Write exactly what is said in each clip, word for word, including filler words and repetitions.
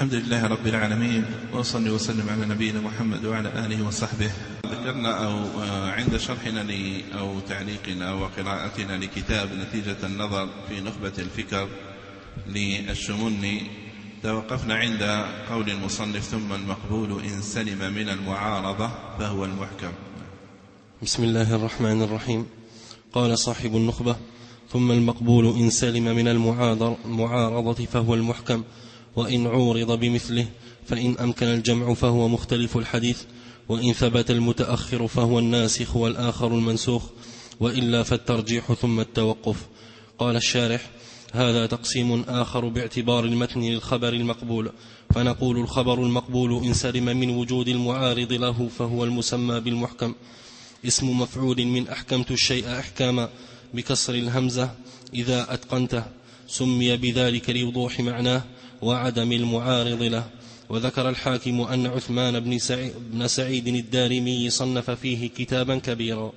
الحمد لله رب العالمين، وصلي وسلم على نبينا محمد وعلى آله وصحبه. ذكرنا أو عند شرحنا أو تعليقنا وقراءتنا لكتاب نتيجة النظر في نخبة الفكر للشمني، توقفنا عند قول المصنف: ثم المقبول إن سلم من المعارضة فهو المحكم. بسم الله الرحمن الرحيم. قال صاحب النخبة: ثم المقبول إن سلم من المعارضة فهو المحكم، وإن عورض بمثله فإن أمكن الجمع فهو مختلف الحديث، وإن ثبت المتأخر فهو الناسخ والآخر المنسوخ، وإلا فالترجيح ثم التوقف. قال الشارح: هذا تقسيم آخر باعتبار المتن للخبر المقبول، فنقول: الخبر المقبول إن سلم من وجود المعارض له فهو المسمى بالمحكم. اسم مفعول من أحكمت الشيء إحكاما بكسر الهمزة إذا أتقنته، سمي بذلك لوضوح معناه وعدم المعارض له. وذكر الحاكم أن عثمان بن سعيد, بن سعيد الدارمي صنف فيه كتابا كبيرا.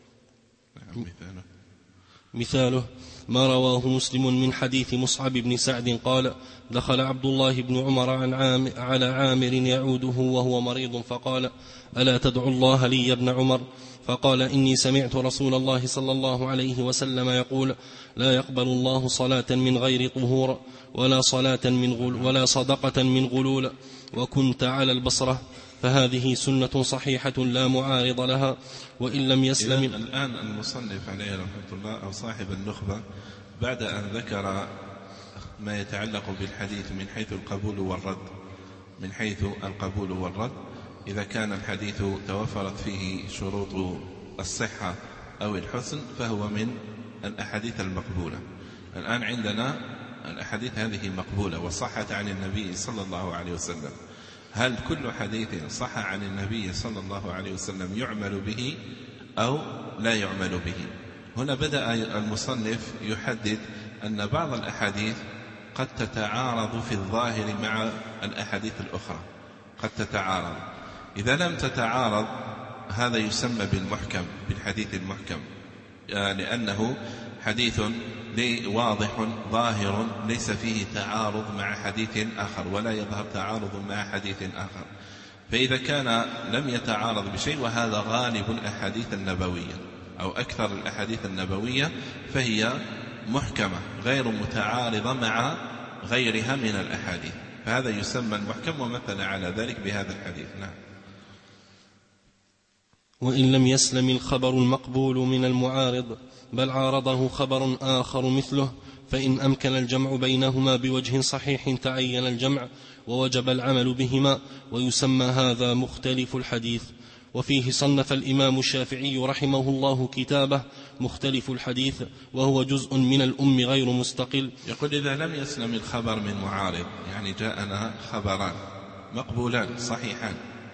مثاله ما رواه مسلم من حديث مصعب بن سعد قال: دخل عبد الله بن عمر عن عام على عامر يعوده وهو مريض، فقال: ألا تدعو الله لي يا ابن عمر؟ فقال: إني سمعت رسول الله صلى الله عليه وسلم يقول: لا يقبل الله صلاة من غير طهور، ولا صلاة من غل ولا صدقة من غلول، وكنت على البصرة. فهذه سنة صحيحة لا معارض لها، وإن لم يسلم. الآن المصنف عليه رحمة الله أو صاحب النخبة بعد أن ذكر ما يتعلق بالحديث من حيث القبول والرد من حيث القبول والرد إذا كان الحديث توفرت فيه شروط الصحة أو الحسن فهو من الأحاديث المقبولة. الآن عندنا الأحاديث هذه مقبولة وصحت عن النبي صلى الله عليه وسلم. هل كل حديث صح عن النبي صلى الله عليه وسلم يعمل به أو لا يعمل به؟ هنا بدأ المصنف يحدد أن بعض الأحاديث قد تتعارض في الظاهر مع الأحاديث الأخرى، قد تتعارض. إذا لم تتعارض هذا يسمى بالمحكم، بالحديث المحكم، لأنه حديث واضح ظاهر ليس فيه تعارض مع حديث آخر، ولا يظهر تعارض مع حديث آخر. فإذا كان لم يتعارض بشيء، وهذا غالب الأحاديث النبوية أو أكثر الأحاديث النبوية، فهي محكمة غير متعارضة مع غيرها من الأحاديث، فهذا يسمى المحكم، ومثل على ذلك بهذا الحديث. نعم. وإن لم يسلم الخبر المقبول من المعارض بل عارضه خبر آخر مثله، فإن أمكن الجمع بينهما بوجه صحيح تعين الجمع ووجب العمل بهما، ويسمى هذا مختلف الحديث. وفيه صنف الإمام الشافعي رحمه الله كتابه مختلف الحديث، وهو جزء من الأم غير مستقل. يقول: إذا لم يسلم الخبر من معارض، يعني جاءنا خبران مقبولان صحيحان،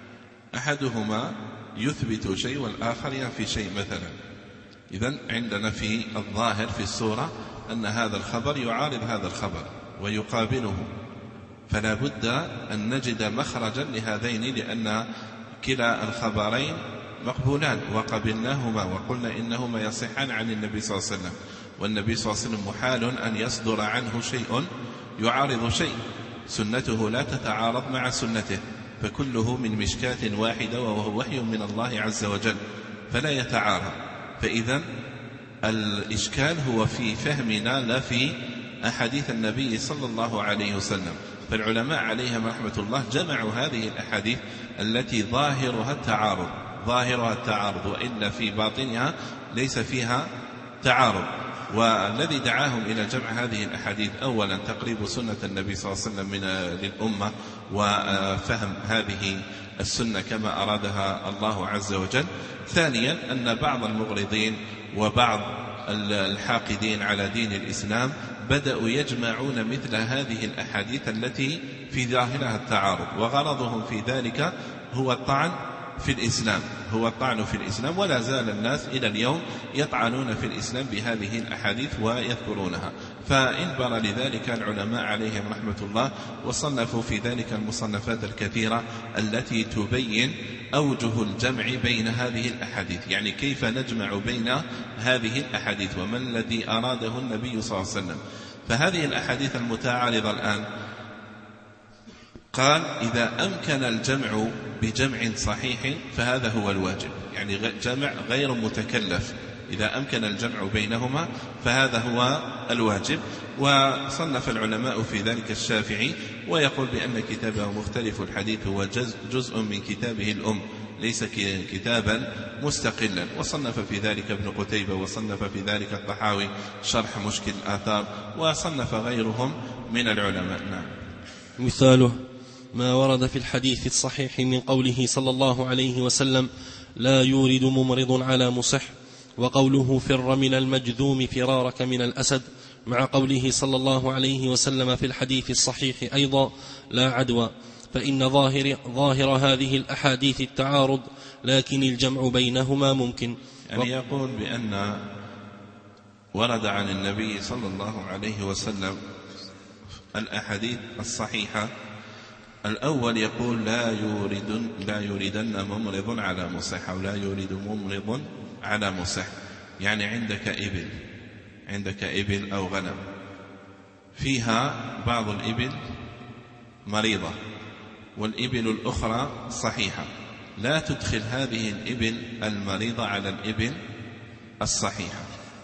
أحدهما يثبت شيء والآخر ينفي شيء مثلا، إذن عندنا في الظاهر في الصورة أن هذا الخبر يعارض هذا الخبر ويقابله، فلا بد أن نجد مخرجا لهذين، لأن كلا الخبرين مقبولان وقبلناهما وقلنا إنهما يصحان عن النبي صلى الله عليه وسلم، والنبي صلى الله عليه وسلم محال أن يصدر عنه شيء يعارض شيء، سنته لا تتعارض مع سنته، فكله من مشكاة واحدة وهو وحي من الله عز وجل، فلا يتعارض. فإذا الإشكال هو في فهمنا لا في أحاديث النبي صلى الله عليه وسلم. فالعلماء عليهم رحمة الله جمعوا هذه الأحاديث التي ظاهرها التعارض ظاهرها التعارض وإلا في باطنها ليس فيها تعارض. والذي دعاهم إلى جمع هذه الأحاديث أولا تقريب سنة النبي صلى الله عليه وسلم من للأمة، وفهم هذه السنة كما أرادها الله عز وجل. ثانيا أن بعض المغرضين وبعض الحاقدين على دين الإسلام بدأوا يجمعون مثل هذه الأحاديث التي في ظاهرها التعارض، وغرضهم في ذلك هو الطعن في الإسلام هو الطعن في الإسلام ولا زال الناس إلى اليوم يطعنون في الإسلام بهذه الأحاديث ويذكرونها. فانبر لذلك العلماء عليهم رحمة الله، وصنفوا في ذلك المصنفات الكثيرة التي تبين أوجه الجمع بين هذه الأحاديث، يعني كيف نجمع بين هذه الأحاديث وما الذي أراده النبي صلى الله عليه وسلم. فهذه الأحاديث المتعارضة الآن قال إذا أمكن الجمع بجمع صحيح فهذا هو الواجب، يعني جمع غير متكلف، إذا أمكن الجمع بينهما فهذا هو الواجب. وصنف العلماء في ذلك الشافعي، ويقول بأن كتابه مختلف الحديث هو جزء من كتابه الأم، ليس كتابا مستقلا. وصنف في ذلك ابن قتيبة، وصنف في ذلك الطحاوي شرح مشكل الآثار، وصنف غيرهم من العلماء. نعم. مثاله ما ورد في الحديث الصحيح من قوله صلى الله عليه وسلم لا يورد ممرض على مصح، وقوله فر من المجذوم فرارك من الأسد، مع قوله صلى الله عليه وسلم في الحديث الصحيح أيضا لا عدوى، فإن ظاهر, ظاهر هذه الأحاديث التعارض، لكن الجمع بينهما ممكن. يعني يقول بأن ورد عن النبي صلى الله عليه وسلم الأحاديث الصحيحة، الأول يقول لا يورد لا يوردن ممرض على مصح، أو لا يورد ممرض على مصح، يعني عندك إبل عندك إبل أو غنم فيها بعض الإبل مريضة والإبل الأخرى صحيحة، لا تدخل هذه الإبل المريضة على الإبل الصحيحة.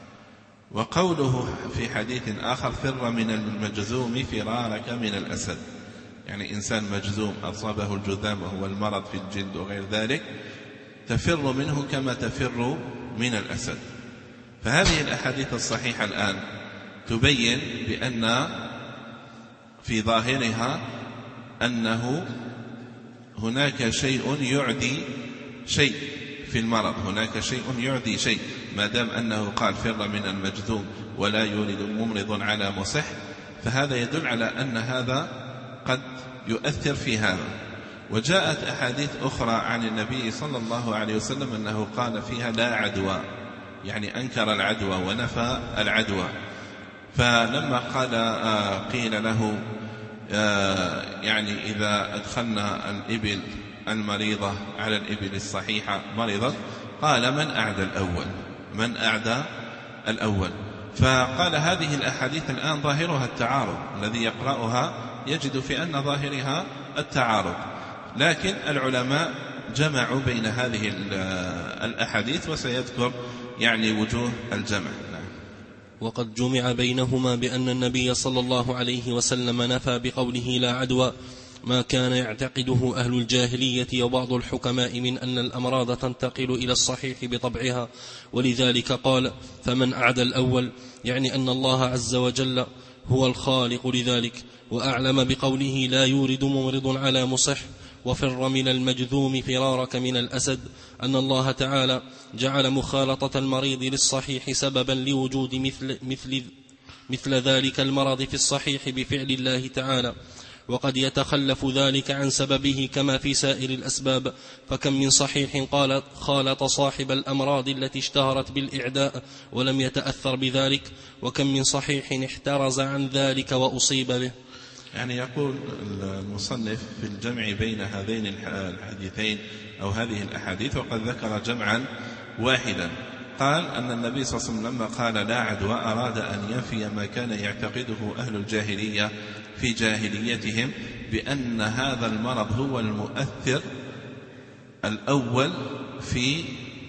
وقوله في حديث آخر فر من المجذوم فرارك من الأسد، يعني إنسان مجذوم أصابه الجذام وهو المرض في الجلد وغير ذلك، تفر منه كما تفر من الأسد. فهذه الأحاديث الصحيحة الآن تبين بأن في ظاهرها أنه هناك شيء يعدي شيء في المرض، هناك شيء يعدي شيء، ما دام أنه قال فر من المجذوم ولا يولد ممرض على مصح، فهذا يدل على أن هذا قد يؤثر في هذا. وجاءت أحاديث أخرى عن النبي صلى الله عليه وسلم أنه قال فيها لا عدوى، يعني أنكر العدوى ونفى العدوى. فلما قال آه قيل له آه يعني إذا أدخلنا الإبل المريضة على الإبل الصحيحة مرضت، قال من أعدى الأول من أعدى الأول فقال هذه الأحاديث الآن ظاهرها التعارض، الذي يقرأها يجد في أن ظاهرها التعارض، لكن العلماء جمعوا بين هذه الأحاديث، وسيذكر يعني وجوه الجمع. وقد جمع بينهما بأن النبي صلى الله عليه وسلم نفى بقوله لا عدوى ما كان يعتقده أهل الجاهلية وبعض الحكماء من أن الأمراض تنتقل إلى الصحيح بطبعها، ولذلك قال فمن أعدى الأول، يعني أن الله عز وجل هو الخالق لذلك. وأعلم بقوله لا يورد ممرض على مصح وفر من المجذوم فرارك من الأسد أن الله تعالى جعل مخالطة المريض للصحيح سببا لوجود مثل, مثل, مثل ذلك المرض في الصحيح بفعل الله تعالى، وقد يتخلف ذلك عن سببه كما في سائر الأسباب. فكم من صحيح قال خالط صاحب الأمراض التي اشتهرت بالإعداء ولم يتأثر بذلك، وكم من صحيح احترز عن ذلك وأصيب به. يعني يقول المصنف في الجمع بين هذين الحديثين أو هذه الأحاديث، وقد ذكر جمعا واحدا. قال أن النبي صلى الله عليه وسلم لما قال لا عدوى أراد أن ينفي ما كان يعتقده أهل الجاهلية في جاهليتهم، بأن هذا المرض هو المؤثر الأول في,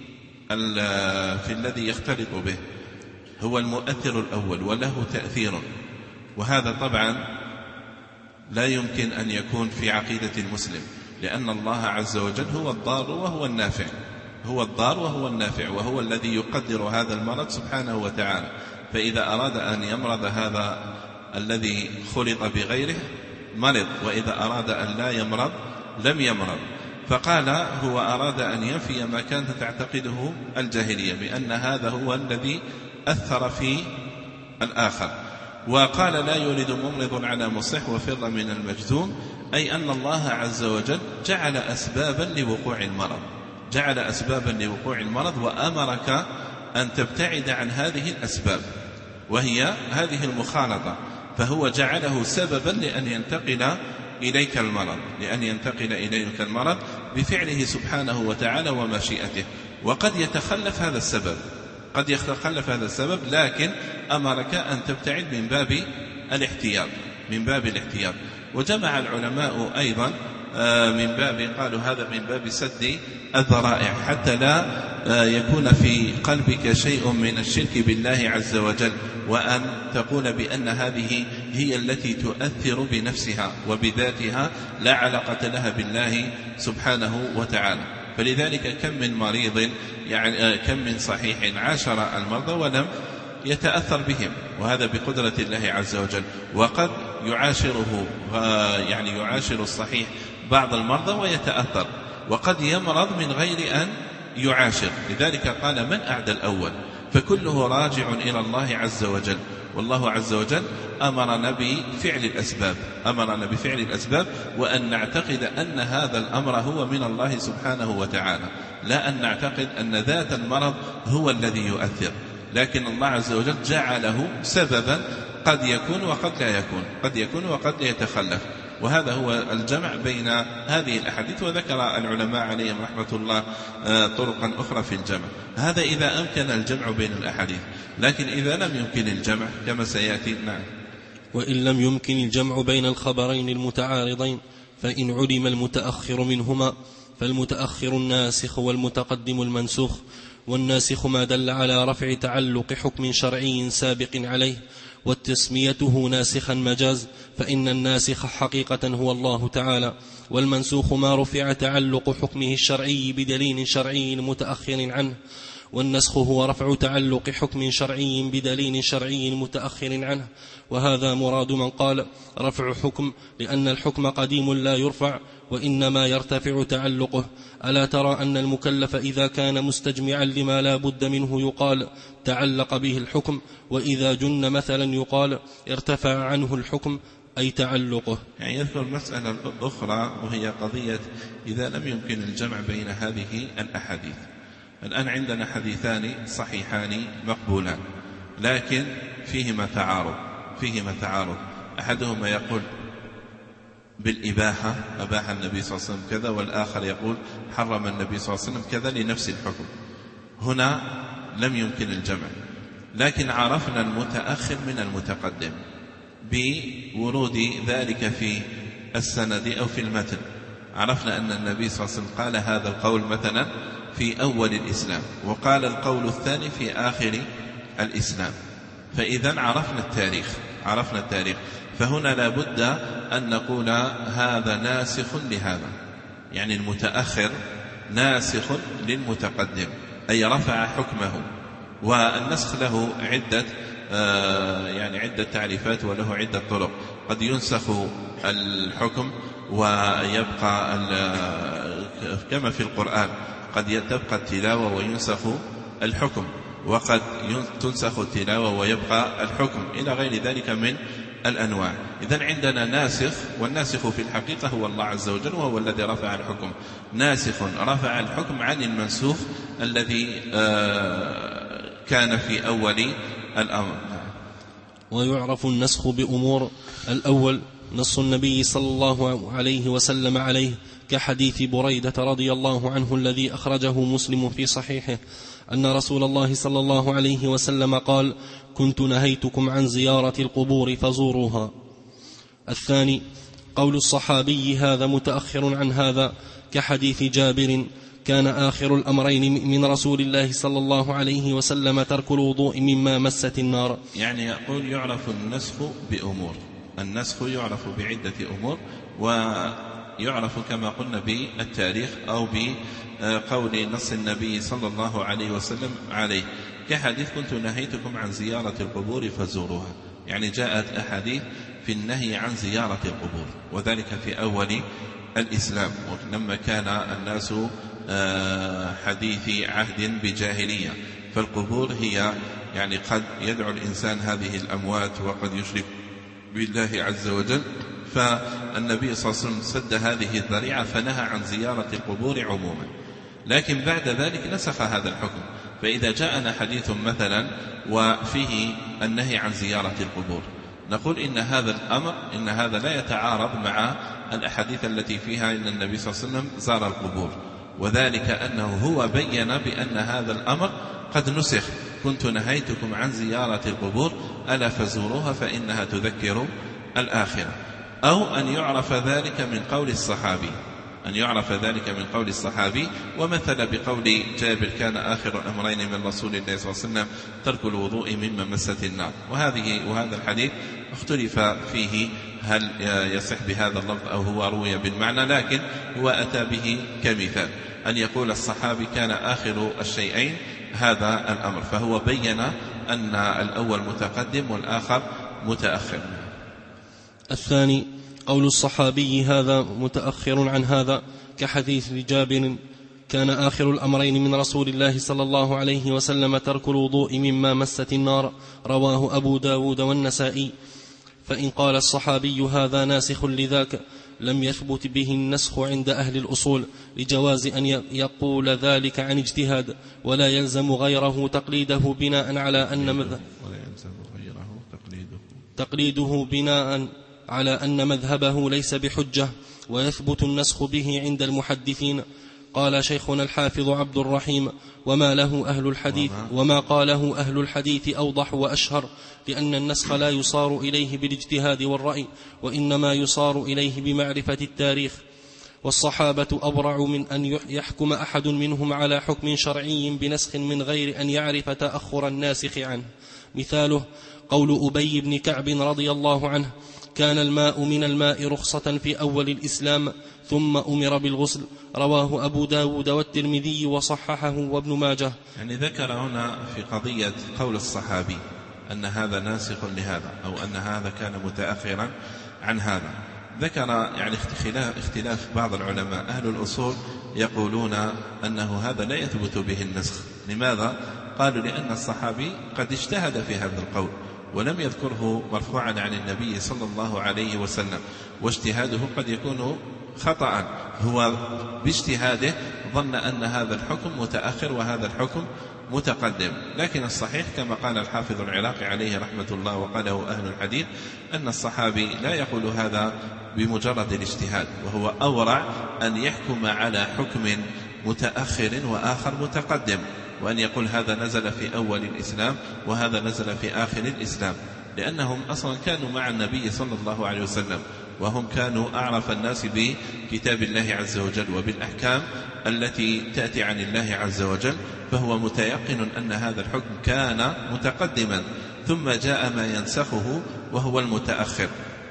في الذي يختلط به، هو المؤثر الأول وله تأثير. وهذا طبعا لا يمكن أن يكون في عقيدة المسلم، لأن الله عز وجل هو الضار وهو النافع، هو الضار وهو النافع، وهو الذي يقدر هذا المرض سبحانه وتعالى. فإذا أراد أن يمرض هذا الذي خلط بغيره مرض، وإذا أراد أن لا يمرض لم يمرض. فقال هو أراد أن ينفي ما كانت تعتقده الجاهلية بأن هذا هو الذي أثر في الآخر. وقال لا يولد ممرض على مصح وفر من المجذوم، أي أن الله عز وجل جعل أسبابا لوقوع المرض، جعل أسبابا لوقوع المرض وأمرك أن تبتعد عن هذه الأسباب، وهي هذه المخالطة، فهو جعله سببا لأن ينتقل إليك المرض لأن ينتقل إليك المرض بفعله سبحانه وتعالى ومشيئته. وقد يتخلف هذا السبب قد يتخلف هذا السبب لكن أمرك أن تبتعد من باب الاحتياط من باب الاحتياط وجمع العلماء أيضا من باب، قالوا هذا من باب سد الذرائع حتى لا يكون في قلبك شيء من الشرك بالله عز وجل، وأن تقول بأن هذه هي التي تؤثر بنفسها وبذاتها لا علاقة لها بالله سبحانه وتعالى. فلذلك كم من مريض يعني كم من صحيح عاشر المرضى ولم يتأثر بهم، وهذا بقدرة الله عز وجل. وقد يعاشره يعني يعاشر الصحيح بعض المرضى ويتأثر، وقد يمرض من غير أن يعاشر. لذلك قال من أعدى الأول، فكله راجع إلى الله عز وجل. والله عز وجل أمرنا بفعل الأسباب أمرنا بفعل الأسباب وأن نعتقد أن هذا الأمر هو من الله سبحانه وتعالى، لا أن نعتقد أن ذات المرض هو الذي يؤثر، لكن الله عز وجل جعله سببا، قد يكون وقد لا يكون، قد يكون وقد لا يتخلف. وهذا هو الجمع بين هذه الأحاديث. وذكر العلماء عليهم رحمة الله طرقا أخرى في الجمع. هذا إذا أمكن الجمع بين الأحاديث، لكن إذا لم يمكن الجمع كما سيأتي. نعم. وإن لم يمكن الجمع بين الخبرين المتعارضين فإن علم المتأخر منهما فالمتأخر الناسخ والمتقدم المنسوخ. والناسخ ما دل على رفع تعلق حكم شرعي سابق عليه، والتسميته ناسخا مجاز، فإن الناسخ حقيقة هو الله تعالى، والمنسوخ ما رفع تعلق حكمه الشرعي بدليل شرعي متأخر عنه. والنسخ هو رفع تعلق حكم شرعي بدليل شرعي متأخر عنه، وهذا مراد من قال رفع حكم لأن الحكم قديم لا يرفع وإنما يرتفع تعلقه. ألا ترى أن المكلف إذا كان مستجمعا لما لا بد منه يقال تعلق به الحكم، وإذا جن مثلا يقال ارتفع عنه الحكم أي تعلقه. يعني يذكر مسألة أخرى وهي قضية إذا لم يمكن الجمع بين هذه الأحاديث. الآن عندنا حديثان صحيحان مقبولان لكن فيهما تعارض فيهما تعارض أحدهما يقول بالإباحة، أباح النبي صلى الله عليه وسلم كذا، والآخر يقول حرم النبي صلى الله عليه وسلم كذا لنفس الحكم. هنا لم يمكن الجمع، لكن عرفنا المتأخر من المتقدم بورود ذلك في السند أو في المتن. عرفنا أن النبي صلى الله عليه وسلم قال هذا القول مثلا في أول الإسلام، وقال القول الثاني في آخر الإسلام، فإذا عرفنا التاريخ عرفنا التاريخ فهنا لا بد أن نقول هذا ناسخ لهذا، يعني المتأخر ناسخ للمتقدم، أي رفع حكمه. والنسخ له عدة آه يعني عدة تعريفات وله عدة طرق. قد ينسخ الحكم ويبقى كما في القرآن، قد تبقى التلاوة وينسخ الحكم، وقد تنسخ التلاوة ويبقى الحكم، إلى غير ذلك من الأنواع. إذن عندنا ناسخ، والناسخ في الحقيقة هو الله عز وجل، وهو الذي رفع الحكم. ناسخ رفع الحكم عن المنسوخ الذي كان في أول الأمر. ويعرف النسخ بأمور: الأول نص النبي صلى الله عليه وسلم عليه كحديث بريدة رضي الله عنه الذي أخرجه مسلم في صحيحه أن رسول الله صلى الله عليه وسلم قال: كنت نهيتكم عن زيارة القبور فزوروها. الثاني قول الصحابي هذا متأخر عن هذا كحديث جابر: كان آخر الأمرين من رسول الله صلى الله عليه وسلم ترك الوضوء مما مست النار. يعني يقول يعرف النسخ بأمور، النسخ يعرف بعدة أمور، ويعرف كما قلنا بالتاريخ أو بقول نص النبي صلى الله عليه وسلم عليه، كحديث كنت نهيتكم عن زيارة القبور فزوروها. يعني جاءت أحاديث في النهي عن زيارة القبور، وذلك في أول الإسلام لما كان الناس حديث عهد بجاهلية، فالقبور هي يعني قد يدعو الإنسان هذه الأموات وقد يشرك بالله عز وجل، فالنبي صلى الله عليه وسلم سد هذه الذريعة فنهى عن زيارة القبور عموما. لكن بعد ذلك نسخ هذا الحكم، فإذا جاءنا حديث مثلا وفيه النهي عن زيارة القبور نقول إن هذا الأمر إن هذا لا يتعارض مع الأحاديث التي فيها إن النبي صلى الله عليه وسلم زار القبور، وذلك أنه هو بين بأن هذا الأمر قد نسخ: كنت نهيتكم عن زيارة القبور ألا فزوروها فإنها تذكر الآخرة. أو أن يعرف ذلك من قول الصحابي أن يعرف ذلك من قول الصحابي ومثل بقول جابر كان آخر الأمرين من رسول الله صلى الله عليه وسلم ترك الوضوء مما مست النار. وهذه وهذا الحديث اختلف فيه هل يصح بهذا اللفظ أو هو روي بالمعنى، لكن هو أتى به كمثال أن يقول الصحابي كان آخر الشيئين هذا الأمر، فهو بين أن الأول متقدم والآخر متأخر. الثاني قول الصحابي هذا متأخر عن هذا، كحديث جابر كان آخر الأمرين من رسول الله صلى الله عليه وسلم ترك الوضوء مما مست النار، رواه أبو داود والنسائي. فإن قال الصحابي هذا ناسخ لذاك لم يثبت به النسخ عند أهل الأصول، لجواز أن يقول ذلك عن اجتهاد، ولا يلزم غيره تقليده بناء على أن مذهب ولا يلزم غيره تقليده تقليده بناء على أن مذهبه ليس بحجة، ويثبت النسخ به عند المحدثين. قال شيخنا الحافظ عبد الرحيم: وما له أهل الحديث وما قاله أهل الحديث أوضح وأشهر، لأن النسخ لا يصار إليه بالاجتهاد والرأي، وإنما يصار إليه بمعرفة التاريخ. والصحابة أبرع من أن يحكم أحد منهم على حكم شرعي بنسخ من غير أن يعرف تأخر الناسخ عنه. مثاله قول أبي بن كعب رضي الله عنه: كان الماء من الماء رخصة في أول الإسلام ثم أمر بالغسل، رواه أبو داود والترمذي وصححه وابن ماجه. يعني ذكر هنا في قضية قول الصحابي أن هذا ناسخ لهذا أو أن هذا كان متأخرا عن هذا. ذكر يعني اختلاف, اختلاف بعض العلماء. أهل الأصول يقولون أنه هذا لا يثبت به النسخ. لماذا؟ قالوا لأن الصحابي قد اجتهد في هذا القول ولم يذكره مرفوعا عن النبي صلى الله عليه وسلم، واجتهاده قد يكون خطأ، هو باجتهاده ظن أن هذا الحكم متأخر وهذا الحكم متقدم. لكن الصحيح كما قال الحافظ العراقي عليه رحمة الله وقاله أهل الحديث أن الصحابي لا يقول هذا بمجرد الاجتهاد، وهو أورع أن يحكم على حكم متأخر وآخر متقدم، وأن يقول هذا نزل في أول الإسلام وهذا نزل في آخر الإسلام، لأنهم أصلا كانوا مع النبي صلى الله عليه وسلم، وهم كانوا أعرف الناس بكتاب الله عز وجل وبالأحكام التي تأتي عن الله عز وجل، فهو متيقن أن هذا الحكم كان متقدما ثم جاء ما ينسخه وهو المتأخر،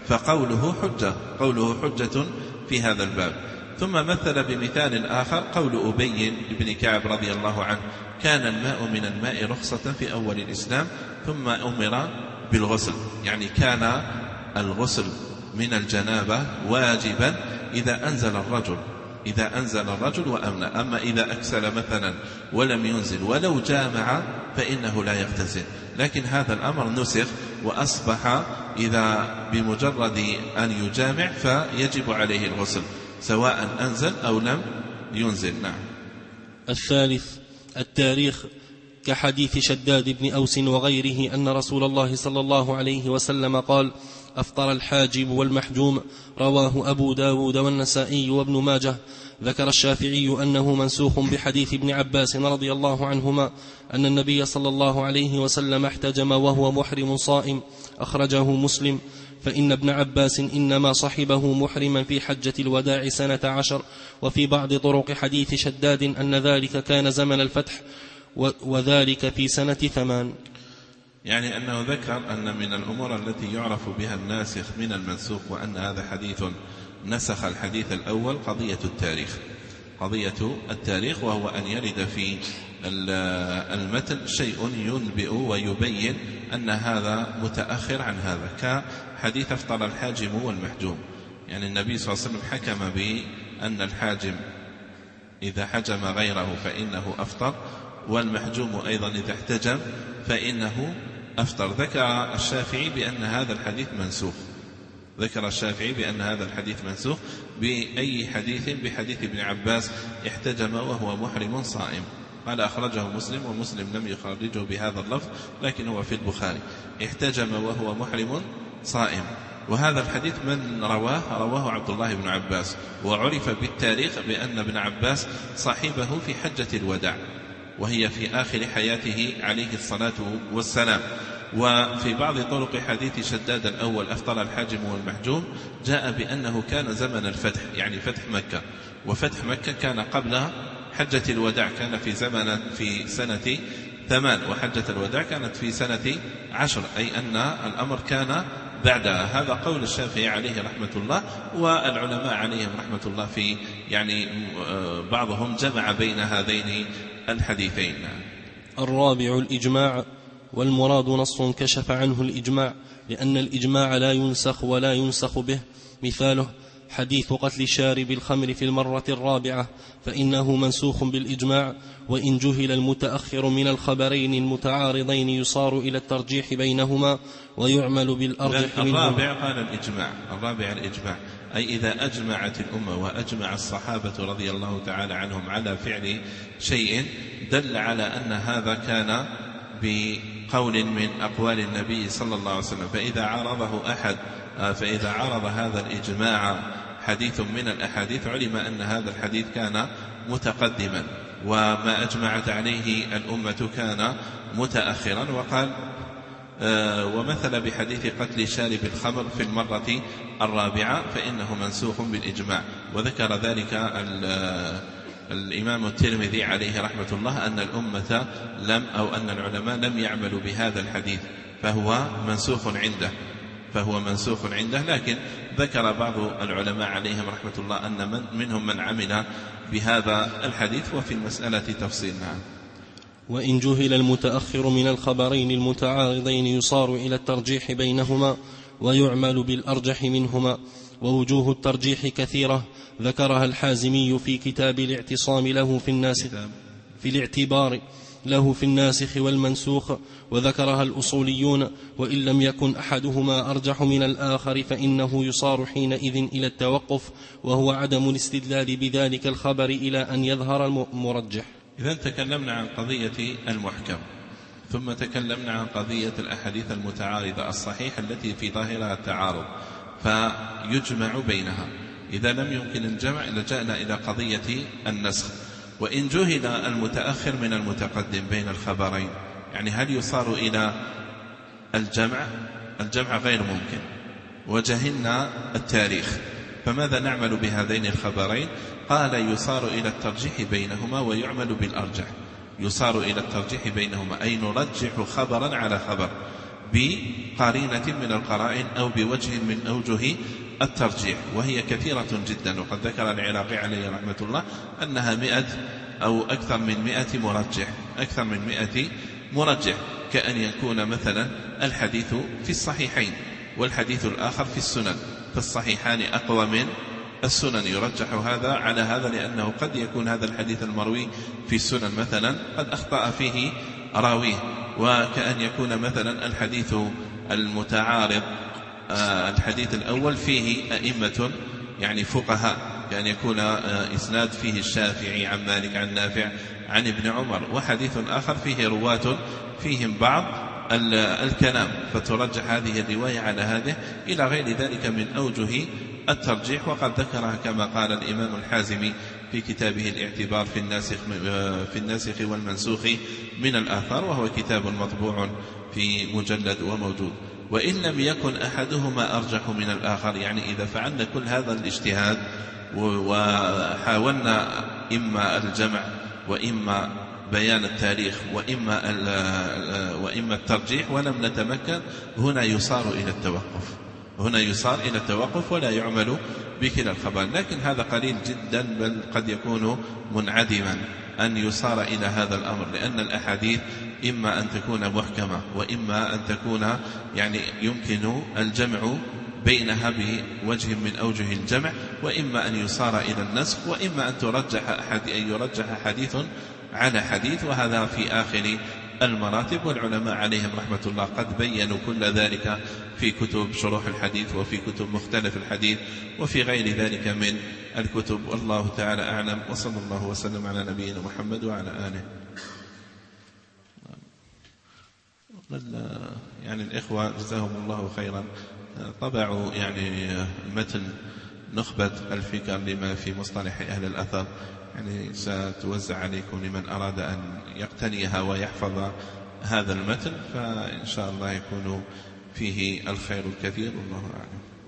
فقوله حجة قوله حجة في هذا الباب. ثم مثل بمثال آخر قول أبي بن كعب رضي الله عنه: كان الماء من الماء رخصة في أول الإسلام ثم أمر بالغسل، يعني كان الغسل من الجنابة واجبا إذا أنزل الرجل إذا أنزل الرجل وأمنى. أما إذا أكسل مثلا ولم ينزل ولو جامع فإنه لا يغتسل، لكن هذا الأمر نسخ وأصبح إذا بمجرد أن يجامع فيجب عليه الغسل سواء أنزل أو لم ينزل. نعم. الثالث التاريخ، كحديث شداد بن أوس وغيره أن رسول الله صلى الله عليه وسلم قال: أفطر الحاجب والمحجوم، رواه أبو داود والنسائي وابن ماجه. ذكر الشافعي أنه منسوخ بحديث ابن عباس رضي الله عنهما أن النبي صلى الله عليه وسلم احتجم وهو محرم صائم، أخرجه مسلم. فإن ابن عباس إنما صحبه محرما في حجة الوداع سنة عشر. وفي بعض طرق حديث شداد أن ذلك كان زمن الفتح، وذلك في سنة ثمان. يعني أنه ذكر أن من الأمور التي يعرف بها الناسخ من المنسوخ وأن هذا حديث نسخ الحديث الأول قضية التاريخ قضية التاريخ وهو أن يرد في المتن شيء ينبئ ويبين أن هذا متأخر عن هذا، كحديث أفطر الحاجم والمحجوم. يعني النبي صلى الله عليه وسلم حكم بأن الحاجم إذا حجم غيره فإنه أفطر، والمحجوم أيضا إذا احتجم فإنه أفطر. ذكر الشافعي بأن هذا الحديث منسوخ ذكر الشافعي بأن هذا الحديث منسوخ بأي حديث؟ بحديث ابن عباس احتجم وهو محرم صائم. قال أخرجه مسلم، ومسلم لم يخرجه بهذا اللفظ لكن هو في البخاري: احتجم وهو محرم صائم. وهذا الحديث من رواه رواه عبد الله بن عباس، وعرف بالتاريخ بأن ابن عباس صاحبه في حجة الوداع وهي في آخر حياته عليه الصلاة والسلام. وفي بعض طرق حديث شداد الأول أفطر الحاجم والمحجوم جاء بأنه كان زمن الفتح، يعني فتح مكة، وفتح مكة كان قبل حجة الوداع، كان في زمن في سنة ثمان، وحجة الوداع كانت في سنة عشر، أي أن الأمر كان بعدها. هذا قول الشافعي عليه رحمة الله، والعلماء عليهم رحمة الله في يعني بعضهم جمع بين هذين الحديثين. الرابع الإجماع، والمراد نص كشف عنه الإجماع، لأن الإجماع لا ينسخ ولا ينسخ به. مثاله حديث قتل شارب الخمر في المرة الرابعة، فإنه منسوخ بالإجماع، وإن جهل المتأخر من الخبرين المتعارضين يصار إلى الترجيح بينهما ويعمل بالأرجح منهما. الرابع قال الإجماع، الرابع الإجماع، أي إذا أجمعت الأمة وأجمع الصحابة رضي الله تعالى عنهم على فعل شيء دل على أن هذا كان بقول من أقوال النبي صلى الله عليه وسلم، فإذا عارضه أحد فإذا عارض هذا الإجماع حديث من الأحاديث علم أن هذا الحديث كان متقدما، وما أجمعت عليه الأمة كان متأخرا. وقال ومثل بحديث قتل شارب الخمر في المرة الرابعة فإنه منسوخ بالإجماع. وذكر ذلك الإمام الترمذي عليه رحمة الله أن الأمة لم أو أن العلماء لم يعملوا بهذا الحديث، فهو منسوخ عنده فهو منسوخ عنده لكن ذكر بعض العلماء عليهم رحمة الله أن من منهم من عمل بهذا الحديث، وفي المسألة تفصيل. نعم. وإن جهل المتأخر من الخبرين المتعارضين يصار إلى الترجيح بينهما ويعمل بالأرجح منهما. ووجوه الترجيح كثيرة ذكرها الحازمي في كتاب الاعتصام له في الناسخ في الاعتبار له في الناسخ والمنسوخ، وذكرها الأصوليون، وإن لم يكن أحدهما أرجح من الآخر فإنه يصار حينئذ إلى التوقف، وهو عدم الاستدلال بذلك الخبر إلى أن يظهر المرجح. إذن تكلمنا عن قضية المحكم، ثم تكلمنا عن قضية الأحاديث المتعارضة الصحيحة التي في ظاهرها التعارض فيجمع بينها. إذا لم يمكن الجمع لجأنا إلى قضية النسخ. وإن جهل المتأخر من المتقدم بين الخبرين، يعني هل يصار إلى الجمع؟ الجمع غير ممكن، وجهلنا التاريخ، فماذا نعمل بهذين الخبرين؟ قال يصار إلى الترجيح بينهما ويعمل بالأرجح. يصار إلى الترجيح بينهما أي نرجح خبرا على خبر بقرينة من القرائن أو بوجه من أوجه الترجيح، وهي كثيرة جدا. وقد ذكر العراقي عليه رحمة الله أنها مئة أو أكثر من مئة مرجح أكثر من مئة مرجح كأن يكون مثلا الحديث في الصحيحين والحديث الآخر في السنن، فالصحيحان أقوى من السنن، يرجح هذا على هذا، لأنه قد يكون هذا الحديث المروي في السنن مثلا قد أخطأ فيه راويه، وكأن يكون مثلا الحديث المتعارض الحديث الأول فيه أئمة يعني فقهاء، كأن يكون إسناد فيه الشافعي عن مالك عن نافع عن ابن عمر، وحديث آخر فيه رواة فيهم بعض الكلام، فترجح هذه الرواية على هذه إلى غير ذلك من أوجه الترجيح. وقد ذكرها كما قال الإمام الحازمي في كتابه الاعتبار في الناسخ في الناسخ والمنسوخ من الآثار، وهو كتاب مطبوع في مجلد وموجود. وإن لم يكن أحدهما أرجح من الآخر، يعني إذا فعلنا كل هذا الاجتهاد وحاولنا إما الجمع وإما بيان التاريخ وإما وإما الترجيح ولم نتمكن، هنا يصار إلى التوقف هنا يصار إلى التوقف ولا يعمل بكلا الخبر. لكن هذا قليل جدا، بل قد يكون منعدما أن يصار إلى هذا الأمر، لأن الأحاديث إما أن تكون محكمة وإما أن تكون يعني يمكن الجمع بينها بوجه من أوجه الجمع، وإما أن يصار إلى النسخ، وإما أن ترجح أن يرجح حديث على حديث، وهذا في آخر المراتب. والعلماء عليهم رحمة الله قد بينوا كل ذلك في كتب شروح الحديث وفي كتب مختلف الحديث وفي غير ذلك من الكتب، والله تعالى أعلم. وصلى الله وسلم على نبينا محمد وعلى آله. يعني الإخوة جزاهم الله خيرا طبعوا يعني متن نخبة الفكر لما في مصطلح أهل الأثر، يعني ستوزع عليكم لمن أراد أن يقتنيها ويحفظ هذا المتن، فإن شاء الله يكون فيه الخير الكثير، والله أعلم.